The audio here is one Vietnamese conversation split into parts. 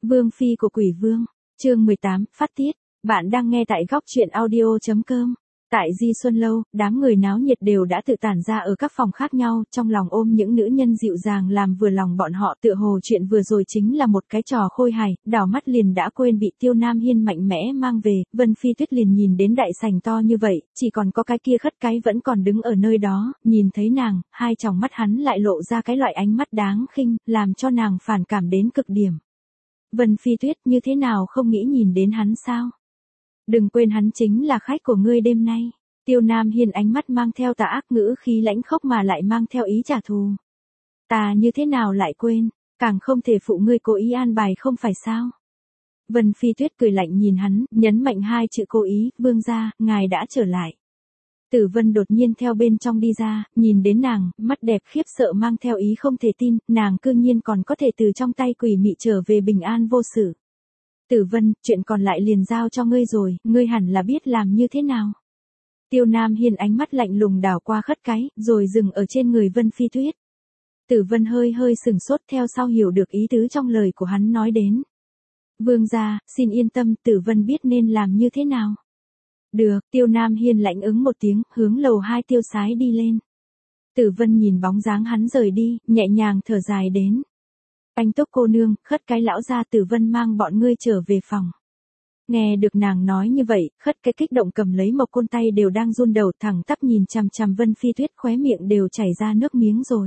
Vương phi của quỷ vương, chương 18, phát tiết. Bạn đang nghe tại góc truyện audio.com. Tại Di Xuân Lâu, đám người náo nhiệt đều đã tự tản ra ở các phòng khác nhau, trong lòng ôm những nữ nhân dịu dàng làm vừa lòng bọn họ, tựa hồ chuyện vừa rồi chính là một cái trò khôi hài, đảo mắt liền đã quên bị Tiêu Nam Hiên mạnh mẽ mang về. Vân Phi Tuyết liền nhìn đến đại sảnh to như vậy, chỉ còn có cái kia khất cái vẫn còn đứng ở nơi đó, nhìn thấy nàng, hai tròng mắt hắn lại lộ ra cái loại ánh mắt đáng khinh, làm cho nàng phản cảm đến cực điểm. Vân Phi Tuyết, như thế nào không nghĩ nhìn đến hắn sao? Đừng quên hắn chính là khách của ngươi đêm nay. Tiêu Nam Hiên ánh mắt mang theo tà ác, ngữ khí lãnh khốc mà lại mang theo ý trả thù. Ta như thế nào lại quên, càng không thể phụ ngươi cố ý an bài không phải sao? Vân Phi Tuyết cười lạnh nhìn hắn, nhấn mạnh hai chữ cố ý. Vương gia, ngài đã trở lại. Tử Vân đột nhiên theo bên trong đi ra, nhìn đến nàng, mắt đẹp khiếp sợ mang theo ý không thể tin, nàng cư nhiên còn có thể từ trong tay quỷ mị trở về bình an vô sự. Tử Vân, chuyện còn lại liền giao cho ngươi rồi, ngươi hẳn là biết làm như thế nào. Tiêu Nam Hiên ánh mắt lạnh lùng đảo qua khất cái, rồi dừng ở trên người Vân Phi Tuyết. Tử Vân hơi hơi sừng sốt, theo sau hiểu được ý tứ trong lời của hắn nói đến. Vương gia, xin yên tâm, Tử Vân biết nên làm như thế nào. Được, Tiêu Nam Hiên lãnh ứng một tiếng, hướng lầu 2 tiêu sái đi lên. Tử Vân nhìn bóng dáng hắn rời đi, nhẹ nhàng thở dài đến. Anh Túc cô nương, khất cái lão gia, Tử Vân mang bọn ngươi trở về phòng. Nghe được nàng nói như vậy, khất cái kích động cầm lấy một côn tay đều đang run đầu, thẳng tắp nhìn chằm chằm Vân Phi Tuyết, khóe miệng đều chảy ra nước miếng rồi.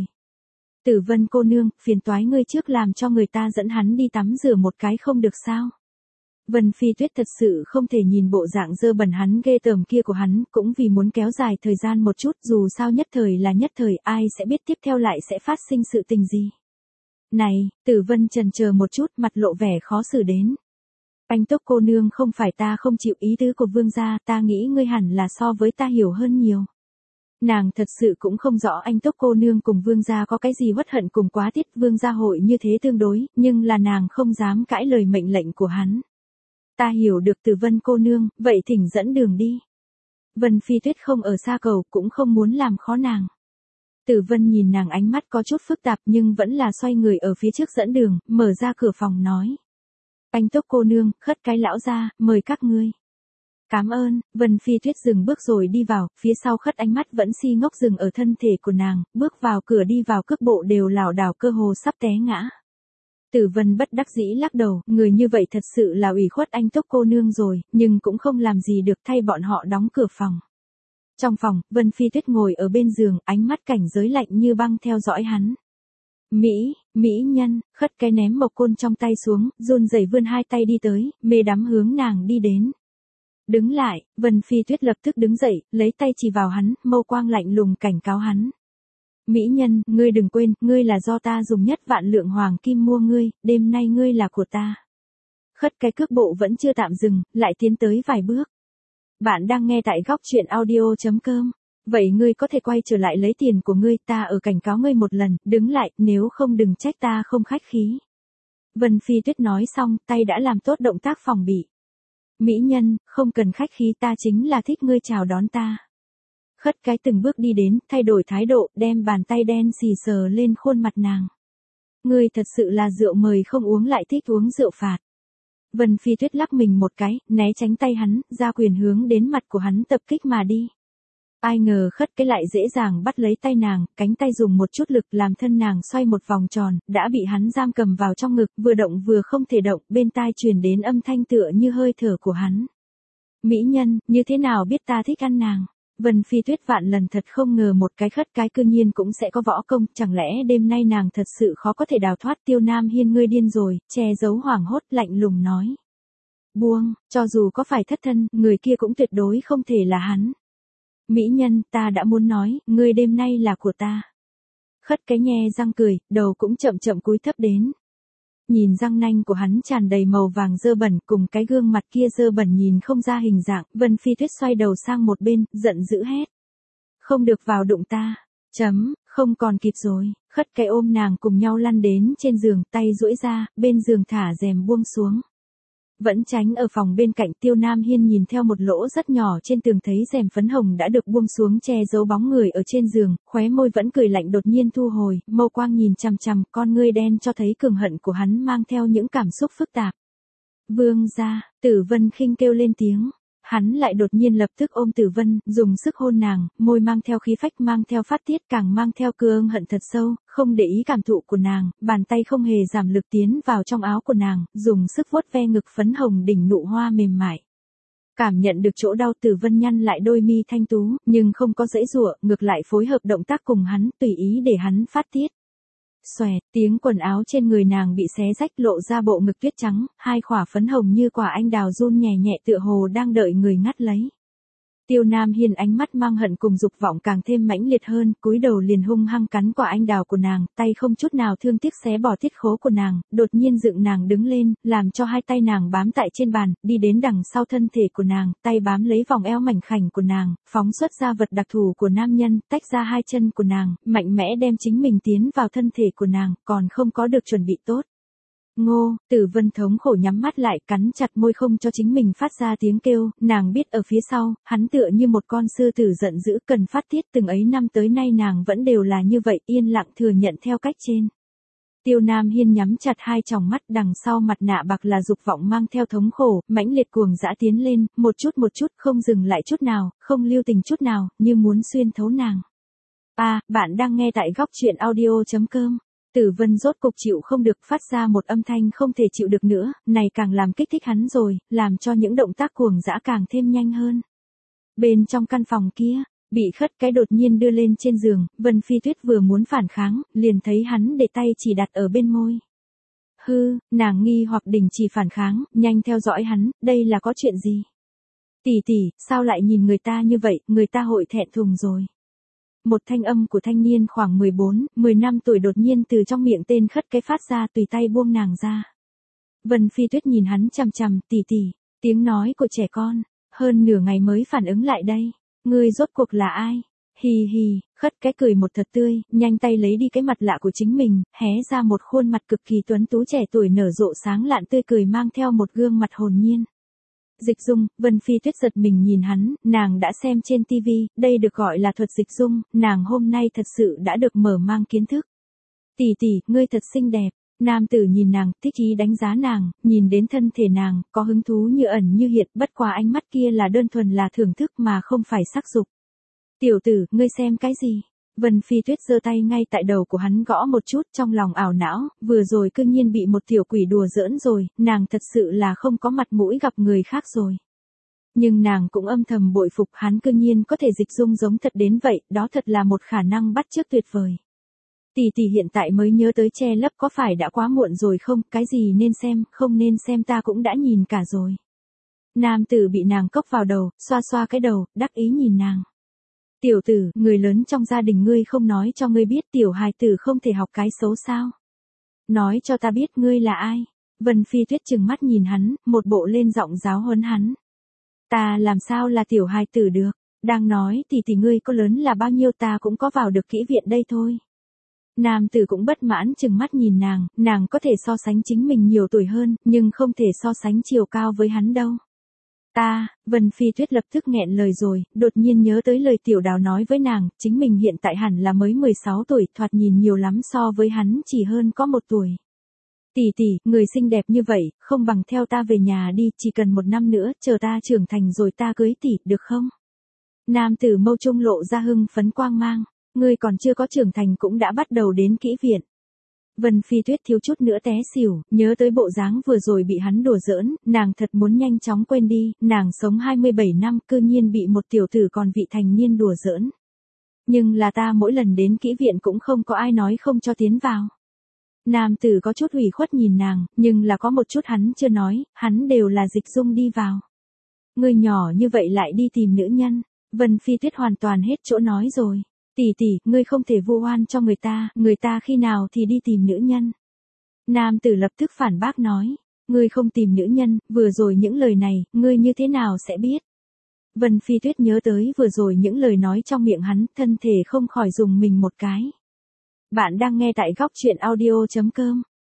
Tử Vân cô nương, phiền toái ngươi trước làm cho người ta dẫn hắn đi tắm rửa một cái không được sao? Vân Phi Tuyết thật sự không thể nhìn bộ dạng dơ bẩn hắn ghê tởm kia của hắn, cũng vì muốn kéo dài thời gian một chút, dù sao nhất thời là nhất thời, ai sẽ biết tiếp theo lại sẽ phát sinh sự tình gì. Này, Tử Vân chần chờ một chút, mặt lộ vẻ khó xử đến. Anh Túc cô nương, không phải ta không chịu ý tứ của vương gia, ta nghĩ ngươi hẳn là so với ta hiểu hơn nhiều. Nàng thật sự cũng không rõ anh Túc cô nương cùng vương gia có cái gì uất hận cùng quá tiết, vương gia hội như thế tương đối, nhưng là nàng không dám cãi lời mệnh lệnh của hắn. Ta hiểu được Tử Vân cô nương, vậy thỉnh dẫn đường đi. Vân Phi Tuyết không ở xa cầu, cũng không muốn làm khó nàng. Tử Vân nhìn nàng ánh mắt có chút phức tạp nhưng vẫn là xoay người ở phía trước dẫn đường, mở ra cửa phòng nói. Anh Túc cô nương, khất cái lão gia, mời các ngươi. Cảm ơn. Vân Phi Tuyết dừng bước rồi đi vào, phía sau khất ánh mắt vẫn si ngốc dừng ở thân thể của nàng, bước vào cửa đi vào cước bộ đều lảo đảo cơ hồ sắp té ngã. Tử Vân bất đắc dĩ lắc đầu, người như vậy thật sự là ủy khuất anh Túc cô nương rồi, nhưng cũng không làm gì được, thay bọn họ đóng cửa phòng. Trong phòng, Vân Phi Tuyết ngồi ở bên giường, ánh mắt cảnh giới lạnh như băng theo dõi hắn. Mỹ nhân, khất cái ném mộc côn trong tay xuống, run rẩy vươn hai tay đi tới, mê đắm hướng nàng đi đến. Đứng lại, Vân Phi Tuyết lập tức đứng dậy, lấy tay chỉ vào hắn, mâu quang lạnh lùng cảnh cáo hắn. Mỹ nhân, ngươi đừng quên, ngươi là do ta dùng nhất vạn lượng hoàng kim mua ngươi, đêm nay ngươi là của ta. Khất cái cước bộ vẫn chưa tạm dừng, lại tiến tới vài bước. Bạn đang nghe tại góc truyện audio.com. Vậy ngươi có thể quay trở lại lấy tiền của ngươi, ta ở cảnh cáo ngươi một lần, đứng lại, nếu không đừng trách ta không khách khí. Vân Phi Tuyết nói xong, tay đã làm tốt động tác phòng bị. Mỹ nhân, không cần khách khí, ta chính là thích ngươi chào đón ta. Khất cái từng bước đi đến, thay đổi thái độ, đem bàn tay đen xì sờ lên khuôn mặt nàng. Ngươi thật sự là rượu mời không uống lại thích uống rượu phạt. Vân Phi Tuyết lắc mình một cái, né tránh tay hắn, ra quyền hướng đến mặt của hắn tập kích mà đi. Ai ngờ khất cái lại dễ dàng bắt lấy tay nàng, cánh tay dùng một chút lực làm thân nàng xoay một vòng tròn, đã bị hắn giam cầm vào trong ngực, vừa động vừa không thể động, bên tai truyền đến âm thanh tựa như hơi thở của hắn. Mỹ nhân, như thế nào biết ta thích ăn nàng? Vân Phi Tuyết vạn lần thật không ngờ một cái khất cái cư nhiên cũng sẽ có võ công, chẳng lẽ đêm nay nàng thật sự khó có thể đào thoát. Tiêu Nam Hiên, ngươi điên rồi, che giấu hoảng hốt, lạnh lùng nói. Buông, cho dù có phải thất thân, người kia cũng tuyệt đối không thể là hắn. Mỹ nhân, ta đã muốn nói, ngươi đêm nay là của ta. Khất cái nhe răng cười, đầu cũng chậm chậm cúi thấp đến. Nhìn răng nanh của hắn tràn đầy màu vàng dơ bẩn, cùng cái gương mặt kia dơ bẩn nhìn không ra hình dạng, Vân Phi Tuyết xoay đầu sang một bên, giận dữ hét. Không được vào đụng ta. Không còn kịp rồi. Khất cái ôm nàng cùng nhau lăn đến trên giường, tay duỗi ra, bên giường thả rèm buông xuống. Vẫn tránh ở phòng bên cạnh, Tiêu Nam Hiên nhìn theo một lỗ rất nhỏ trên tường thấy rèm phấn hồng đã được buông xuống che giấu bóng người ở trên giường, khóe môi vẫn cười lạnh đột nhiên thu hồi, mâu quang nhìn chằm chằm, con ngươi đen cho thấy cường hận của hắn mang theo những cảm xúc phức tạp. Vương gia, Tử Vân khinh kêu lên tiếng. Hắn lại đột nhiên lập tức ôm Tử Vân, dùng sức hôn nàng, môi mang theo khí phách mang theo phát tiết càng mang theo cương hận thật sâu, không để ý cảm thụ của nàng, bàn tay không hề giảm lực tiến vào trong áo của nàng, dùng sức vuốt ve ngực phấn hồng đỉnh nụ hoa mềm mại. Cảm nhận được chỗ đau, Tử Vân nhăn lại đôi mi thanh tú, nhưng không có giãy giụa, ngược lại phối hợp động tác cùng hắn, tùy ý để hắn phát tiết. Xoẹt, tiếng quần áo trên người nàng bị xé rách lộ ra bộ ngực tuyết trắng, hai khỏa phấn hồng như quả anh đào run nhẹ nhẹ tựa hồ đang đợi người ngắt lấy. Tiêu Nam Hiên ánh mắt mang hận cùng dục vọng càng thêm mãnh liệt hơn, cúi đầu liền hung hăng cắn quả anh đào của nàng, tay không chút nào thương tiếc xé bỏ tiết khố của nàng, đột nhiên dựng nàng đứng lên, làm cho hai tay nàng bám tại trên bàn, đi đến đằng sau thân thể của nàng, tay bám lấy vòng eo mảnh khảnh của nàng, phóng xuất ra vật đặc thù của nam nhân, tách ra hai chân của nàng, mạnh mẽ đem chính mình tiến vào thân thể của nàng, còn không có được chuẩn bị tốt. Ngô, Tử Vân thống khổ nhắm mắt lại, cắn chặt môi không cho chính mình phát ra tiếng kêu, nàng biết ở phía sau, hắn tựa như một con sư tử giận dữ cần phát tiết, từng ấy năm tới nay nàng vẫn đều là như vậy, yên lặng thừa nhận theo cách trên. Tiêu Nam Hiên nhắm chặt hai tròng mắt, đằng sau mặt nạ bạc là dục vọng mang theo thống khổ, mãnh liệt cuồng dã tiến lên, một chút không dừng lại chút nào, không lưu tình chút nào, như muốn xuyên thấu nàng. Bạn đang nghe tại góc truyện audio.com. Tử Vân rốt cục chịu không được, phát ra một âm thanh không thể chịu được nữa, này càng làm kích thích hắn rồi, làm cho những động tác cuồng dã càng thêm nhanh hơn. Bên trong căn phòng kia, bị khất cái đột nhiên đưa lên trên giường, Vân Phi Tuyết vừa muốn phản kháng, liền thấy hắn để tay chỉ đặt ở bên môi. Nàng nghi hoặc đình chỉ phản kháng, nhanh theo dõi hắn, đây là có chuyện gì? Tỷ, sao lại nhìn người ta như vậy, người ta hội thẹn thùng rồi. Một thanh âm của thanh niên khoảng 14-15 tuổi đột nhiên từ trong miệng tên khất cái phát ra, tùy tay buông nàng ra. Vân Phi Tuyết nhìn hắn chằm chằm, tỷ, tiếng nói của trẻ con, hơn nửa ngày mới phản ứng lại đây. Ngươi rốt cuộc là ai? Hì, khất cái cười một thật tươi, nhanh tay lấy đi cái mặt lạ của chính mình, hé ra một khuôn mặt cực kỳ tuấn tú trẻ tuổi nở rộ sáng lạn tươi cười mang theo một gương mặt hồn nhiên. Dịch dung, Vân Phi Tuyết giật mình nhìn hắn, nàng đã xem trên TV, đây được gọi là thuật dịch dung, nàng hôm nay thật sự đã được mở mang kiến thức. Tỷ, ngươi thật xinh đẹp. Nam tử nhìn nàng, thích ý đánh giá nàng, nhìn đến thân thể nàng, có hứng thú như ẩn như hiện, bất quá ánh mắt kia là đơn thuần là thưởng thức mà không phải sắc dục. Tiểu tử, ngươi xem cái gì? Vân Phi Tuyết giơ tay ngay tại đầu của hắn gõ một chút, trong lòng ảo não, vừa rồi cương nhiên bị một tiểu quỷ đùa giỡn rồi, nàng thật sự là không có mặt mũi gặp người khác rồi. Nhưng nàng cũng âm thầm bội phục hắn cương nhiên có thể dịch dung giống thật đến vậy, đó thật là một khả năng bắt chước tuyệt vời. Tỷ hiện tại mới nhớ tới che lấp có phải đã quá muộn rồi không, cái gì nên xem, không nên xem ta cũng đã nhìn cả rồi. Nam tử bị nàng cốc vào đầu, xoa xoa cái đầu, đắc ý nhìn nàng. Tiểu tử, người lớn trong gia đình ngươi không nói cho ngươi biết tiểu hài tử không thể học cái xấu sao. Nói cho ta biết ngươi là ai. Vân Phi Tuyết trừng mắt nhìn hắn, một bộ lên giọng giáo huấn hắn. Ta làm sao là tiểu hài tử được, đang nói tỷ ngươi có lớn là bao nhiêu ta cũng có vào được kỹ viện đây thôi. Nam tử cũng bất mãn trừng mắt nhìn nàng có thể so sánh chính mình nhiều tuổi hơn, nhưng không thể so sánh chiều cao với hắn đâu. Vân Phi Tuyết lập tức nghẹn lời rồi, đột nhiên nhớ tới lời Tiểu Đào nói với nàng, chính mình hiện tại hẳn là mới 16 tuổi, thoạt nhìn nhiều lắm so với hắn chỉ hơn có 1 tuổi. Tỷ, người xinh đẹp như vậy, không bằng theo ta về nhà đi, chỉ cần 1 năm nữa, chờ ta trưởng thành rồi ta cưới tỷ, được không? Nam tử mâu trung lộ ra hưng phấn quang mang, ngươi còn chưa có trưởng thành cũng đã bắt đầu đến kỹ viện. Vân Phi Tuyết thiếu chút nữa té xỉu, nhớ tới bộ dáng vừa rồi bị hắn đùa giỡn, nàng thật muốn nhanh chóng quên đi, nàng sống 27 năm cư nhiên bị một tiểu tử còn vị thành niên đùa giỡn. Nhưng là ta mỗi lần đến kỹ viện cũng không có ai nói không cho tiến vào. Nam tử có chút ủy khuất nhìn nàng, nhưng là có một chút hắn chưa nói, hắn đều là dịch dung đi vào. Người nhỏ như vậy lại đi tìm nữ nhân, Vân Phi Tuyết hoàn toàn hết chỗ nói rồi. Tỷ, ngươi không thể vu oan cho người ta khi nào thì đi tìm nữ nhân. Nam tử lập tức phản bác nói, ngươi không tìm nữ nhân, vừa rồi những lời này, ngươi như thế nào sẽ biết. Vân Phi Tuyết nhớ tới vừa rồi những lời nói trong miệng hắn, thân thể không khỏi dùng mình một cái. Bạn đang nghe tại góc truyện audio.com.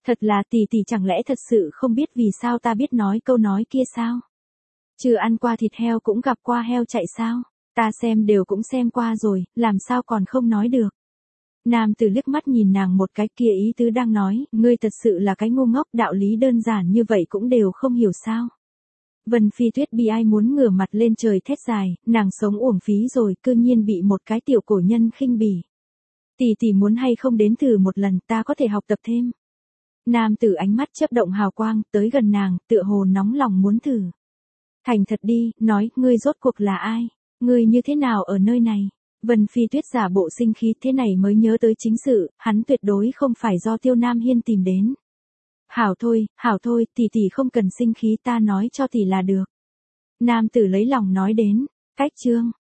Thật là tỷ chẳng lẽ thật sự không biết vì sao ta biết nói câu nói kia sao? Chưa ăn qua thịt heo cũng gặp qua heo chạy sao? Ta xem đều cũng xem qua rồi, làm sao còn không nói được. Nam tử liếc mắt nhìn nàng một cái, kia ý tứ đang nói, ngươi thật sự là cái ngu ngốc, đạo lý đơn giản như vậy cũng đều không hiểu sao. Vân Phi Tuyết bi ai muốn ngửa mặt lên trời thét dài, nàng sống uổng phí rồi, cư nhiên bị một cái tiểu cổ nhân khinh bỉ. Tỷ muốn hay không đến thử một lần, ta có thể học tập thêm. Nam tử ánh mắt chớp động hào quang, tới gần nàng, tựa hồ nóng lòng muốn thử. Thành thật đi, nói, ngươi rốt cuộc là ai? Ngươi như thế nào ở nơi này? Vân Phi Tuyết giả bộ sinh khí, thế này mới nhớ tới chính sự, hắn tuyệt đối không phải do Tiêu Nam Hiên tìm đến. Hảo thôi, tỷ không cần sinh khí, ta nói cho tỷ là được. Nam tử lấy lòng nói đến, cách chương.